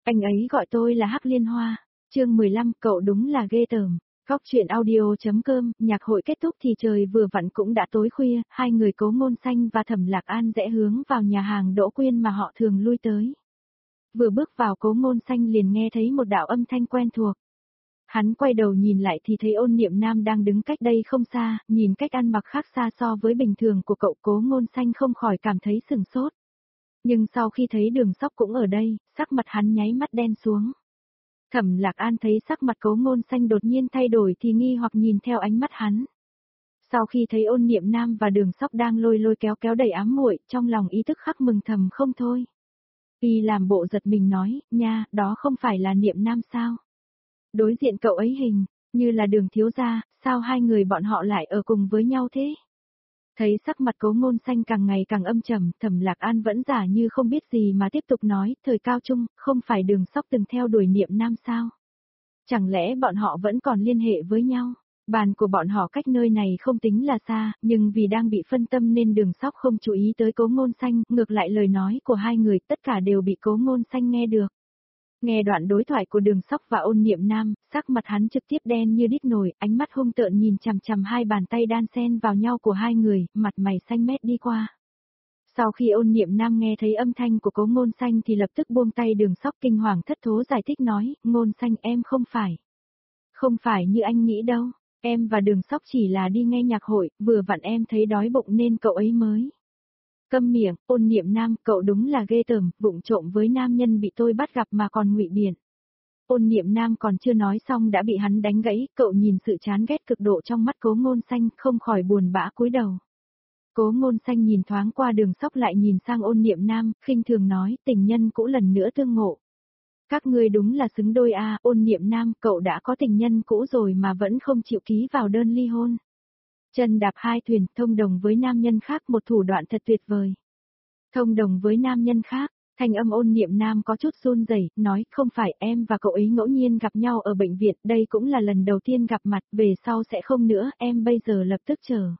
Anh ấy gọi tôi là Hắc Liên Hoa. Chương 15, cậu đúng là ghê tởm. Góc truyện audio.com, nhạc hội kết thúc thì trời vừa vặn cũng đã tối khuya, hai người Cố Ngôn Xanh và Thẩm Lạc An rẽ hướng vào nhà hàng Đỗ Quyên mà họ thường lui tới. Vừa bước vào Cố Ngôn Xanh liền nghe thấy một đạo âm thanh quen thuộc. Hắn quay đầu nhìn lại thì thấy Ôn Niệm Nam đang đứng cách đây không xa, nhìn cách ăn mặc khác xa so với bình thường của cậu, Cố Ngôn Xanh không khỏi cảm thấy sửng sốt. Nhưng sau khi thấy Đường Sóc cũng ở đây, sắc mặt hắn nháy mắt đen xuống. Thẩm Lạc An thấy sắc mặt Cố Ngôn Xanh đột nhiên thay đổi thì nghi hoặc nhìn theo ánh mắt hắn. Sau khi thấy Ôn Niệm Nam và Đường Sóc đang lôi lôi kéo kéo đầy ám muội, trong lòng ý thức khắc mừng thầm không thôi. Y làm bộ giật mình nói, nha, đó không phải là Niệm Nam sao? Đối diện cậu ấy hình như là Đường thiếu gia, sao hai người bọn họ lại ở cùng với nhau thế? Thấy sắc mặt Cố Ngôn Xanh càng ngày càng âm trầm, Thẩm Lạc An vẫn giả như không biết gì mà tiếp tục nói, thời cao trung, không phải Đường Sóc từng theo đuổi Niệm Nam sao? Chẳng lẽ bọn họ vẫn còn liên hệ với nhau? Bàn của bọn họ cách nơi này không tính là xa, nhưng vì đang bị phân tâm nên Đường Sóc không chú ý tới Cố Ngôn Xanh, ngược lại lời nói của hai người tất cả đều bị Cố Ngôn Xanh nghe được. Nghe đoạn đối thoại của Đường Sóc và Ôn Niệm Nam, sắc mặt hắn trực tiếp đen như đít nồi, ánh mắt hung tợn nhìn chằm chằm hai bàn tay đan xen vào nhau của hai người, mặt mày xanh mét đi qua. Sau khi Ôn Niệm Nam nghe thấy âm thanh của Cố Ngôn Xanh thì lập tức buông tay Đường Sóc, kinh hoàng thất thố giải thích nói, Ngôn Xanh em không phải như anh nghĩ đâu, em và Đường Sóc chỉ là đi nghe nhạc hội, vừa vặn em thấy đói bụng nên cậu ấy mới. Câm miệng, Ôn Niệm Nam, cậu đúng là ghê tởm, vụng trộm với nam nhân bị tôi bắt gặp mà còn ngụy biện. Ôn Niệm Nam còn chưa nói xong đã bị hắn đánh gãy, cậu nhìn sự chán ghét cực độ trong mắt Cố Ngôn Xanh, không khỏi buồn bã cúi đầu. Cố Ngôn Xanh nhìn thoáng qua Đường Sóc lại nhìn sang Ôn Niệm Nam, khinh thường nói, tình nhân cũ lần nữa tương ngộ. Các ngươi đúng là xứng đôi a, Ôn Niệm Nam, cậu đã có tình nhân cũ rồi mà vẫn không chịu ký vào đơn ly hôn. Chân đạp hai thuyền, thông đồng với nam nhân khác, một thủ đoạn thật tuyệt vời. Thông đồng với nam nhân khác, thanh âm Ôn Niệm Nam có chút run rẩy, nói, không phải, em và cậu ấy ngẫu nhiên gặp nhau ở bệnh viện, đây cũng là lần đầu tiên gặp mặt, về sau sẽ không nữa, em bây giờ lập tức trở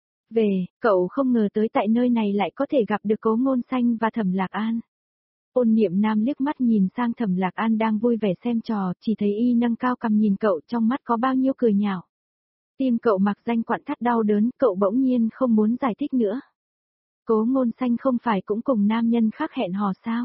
về, cậu không ngờ tới tại nơi này lại có thể gặp được Cố Ngôn Xanh và Thẩm Lạc An. Ôn Niệm Nam liếc mắt nhìn sang Thẩm Lạc An đang vui vẻ xem trò, chỉ thấy y nâng cao cằm nhìn cậu, trong mắt có bao nhiêu cười nhạo. Tim cậu mặc danh quặn thắt đau đớn, cậu bỗng nhiên không muốn giải thích nữa. Cố Ngôn Xanh không phải cũng cùng nam nhân khác hẹn hò sao?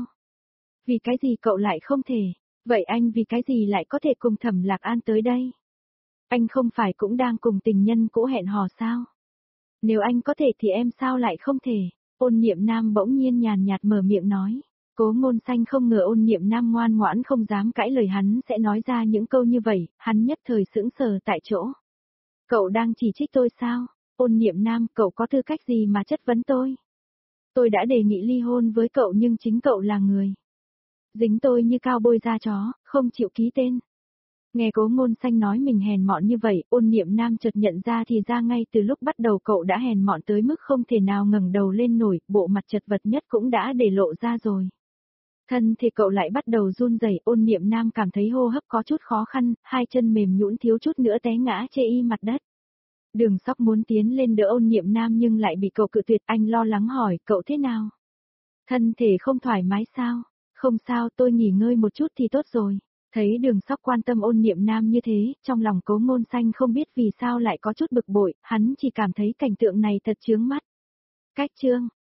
Vì cái gì cậu lại không thể? Vậy anh vì cái gì lại có thể cùng Thẩm Lạc An tới đây? Anh không phải cũng đang cùng tình nhân cũ hẹn hò sao? Nếu anh có thể thì em sao lại không thể? Ôn Niệm Nam bỗng nhiên nhàn nhạt mở miệng nói. Cố Ngôn Xanh không ngờ Ôn Niệm Nam ngoan ngoãn không dám cãi lời hắn sẽ nói ra những câu như vậy, hắn nhất thời sững sờ tại chỗ. Cậu đang chỉ trích tôi sao? Ôn Niệm Nam, cậu có tư cách gì mà chất vấn tôi? Tôi đã đề nghị ly hôn với cậu nhưng chính cậu là người dính tôi như cao bôi da chó, không chịu ký tên. Nghe Cố Ngôn Xanh nói mình hèn mọn như vậy, Ôn Niệm Nam chợt nhận ra thì ra ngay từ lúc bắt đầu cậu đã hèn mọn tới mức không thể nào ngẩng đầu lên nổi, bộ mặt chật vật nhất cũng đã để lộ ra rồi. Thân thì cậu lại bắt đầu run rẩy, Ôn Niệm Nam cảm thấy hô hấp có chút khó khăn, hai chân mềm nhũn thiếu chút nữa té ngã chê y mặt đất. Đường Sóc muốn tiến lên đỡ Ôn Niệm Nam nhưng lại bị cậu cự tuyệt, anh lo lắng hỏi, cậu thế nào? Thân thể không thoải mái sao? Không sao, tôi nghỉ ngơi một chút thì tốt rồi. Thấy Đường Sóc quan tâm Ôn Niệm Nam như thế, trong lòng Cố Ngôn Xanh không biết vì sao lại có chút bực bội, hắn chỉ cảm thấy cảnh tượng này thật chướng mắt. Cách chương